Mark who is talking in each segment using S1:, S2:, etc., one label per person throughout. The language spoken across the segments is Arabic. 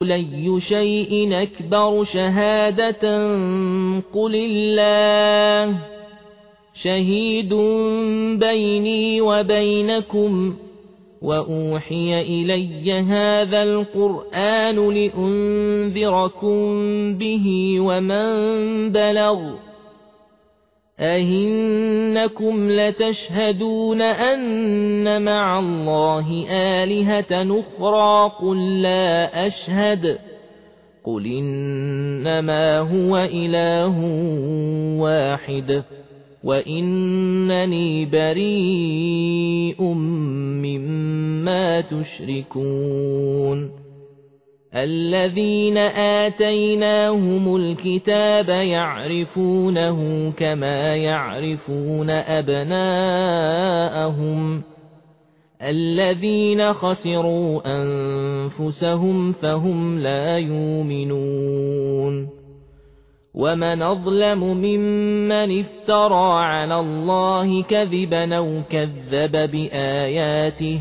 S1: أي شيء أكبر شهادة قل الله شهيد بيني وبينكم وأوحي إلي هذا القرآن لأنذركم به ومن بلغ أئنكم لتشهدون أن مع الله آلهة أخرى قل لا أشهد قل إنما هو إله واحد وإنني بريء مما تشركون الذين آتيناهم الكتاب يعرفونه كما يعرفون أبناءهم الذين خسروا أنفسهم فهم لا يؤمنون ومن أظلم ممن افترى على الله كذبا أو كذب بآياته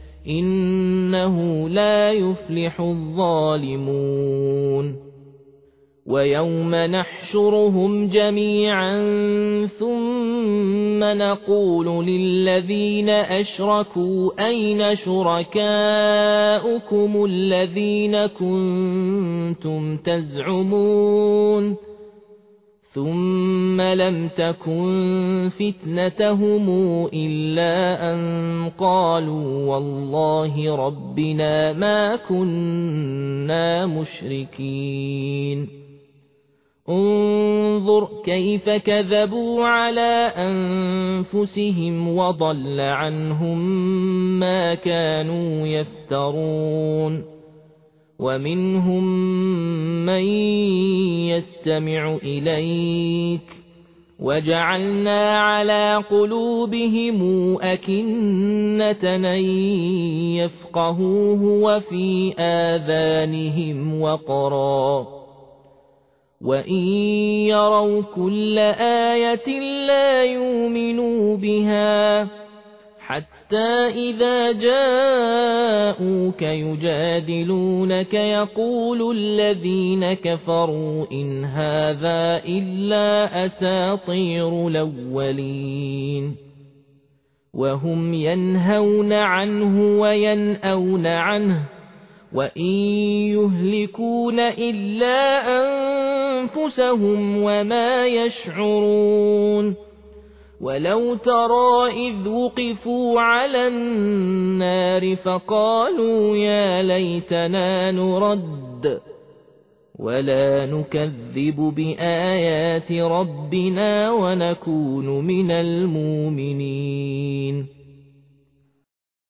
S1: إنه لا يفلح الظالمون ويوم نحشرهم جميعا ثم نقول للذين أشركوا أين شركاؤكم الذين كنتم تزعمون ثم لم تكن فتنتهم إلا أن قالوا والله ربنا ما كنا مشركين انظر كيف كذبوا على أنفسهم وضل عنهم ما كانوا يفترون ومنهم من يستمع إليك وجعلنا على قلوبهم أكنة أن يفقهوه وفي آذانهم وقرا وإن يروا كل آية لا يؤمنوا بها حتى إذا جاءوك يجادلونك يقول الذين كفروا إن هذا إلا أساطير الأولين وهم ينهون عنه وينأون عنه وإن يهلكون إلا أنفسهم وما يشعرون ولو ترى إذ وقفوا على النار فقالوا يا ليتنا نرد ولا نكذب بآيات ربنا ونكون من المؤمنين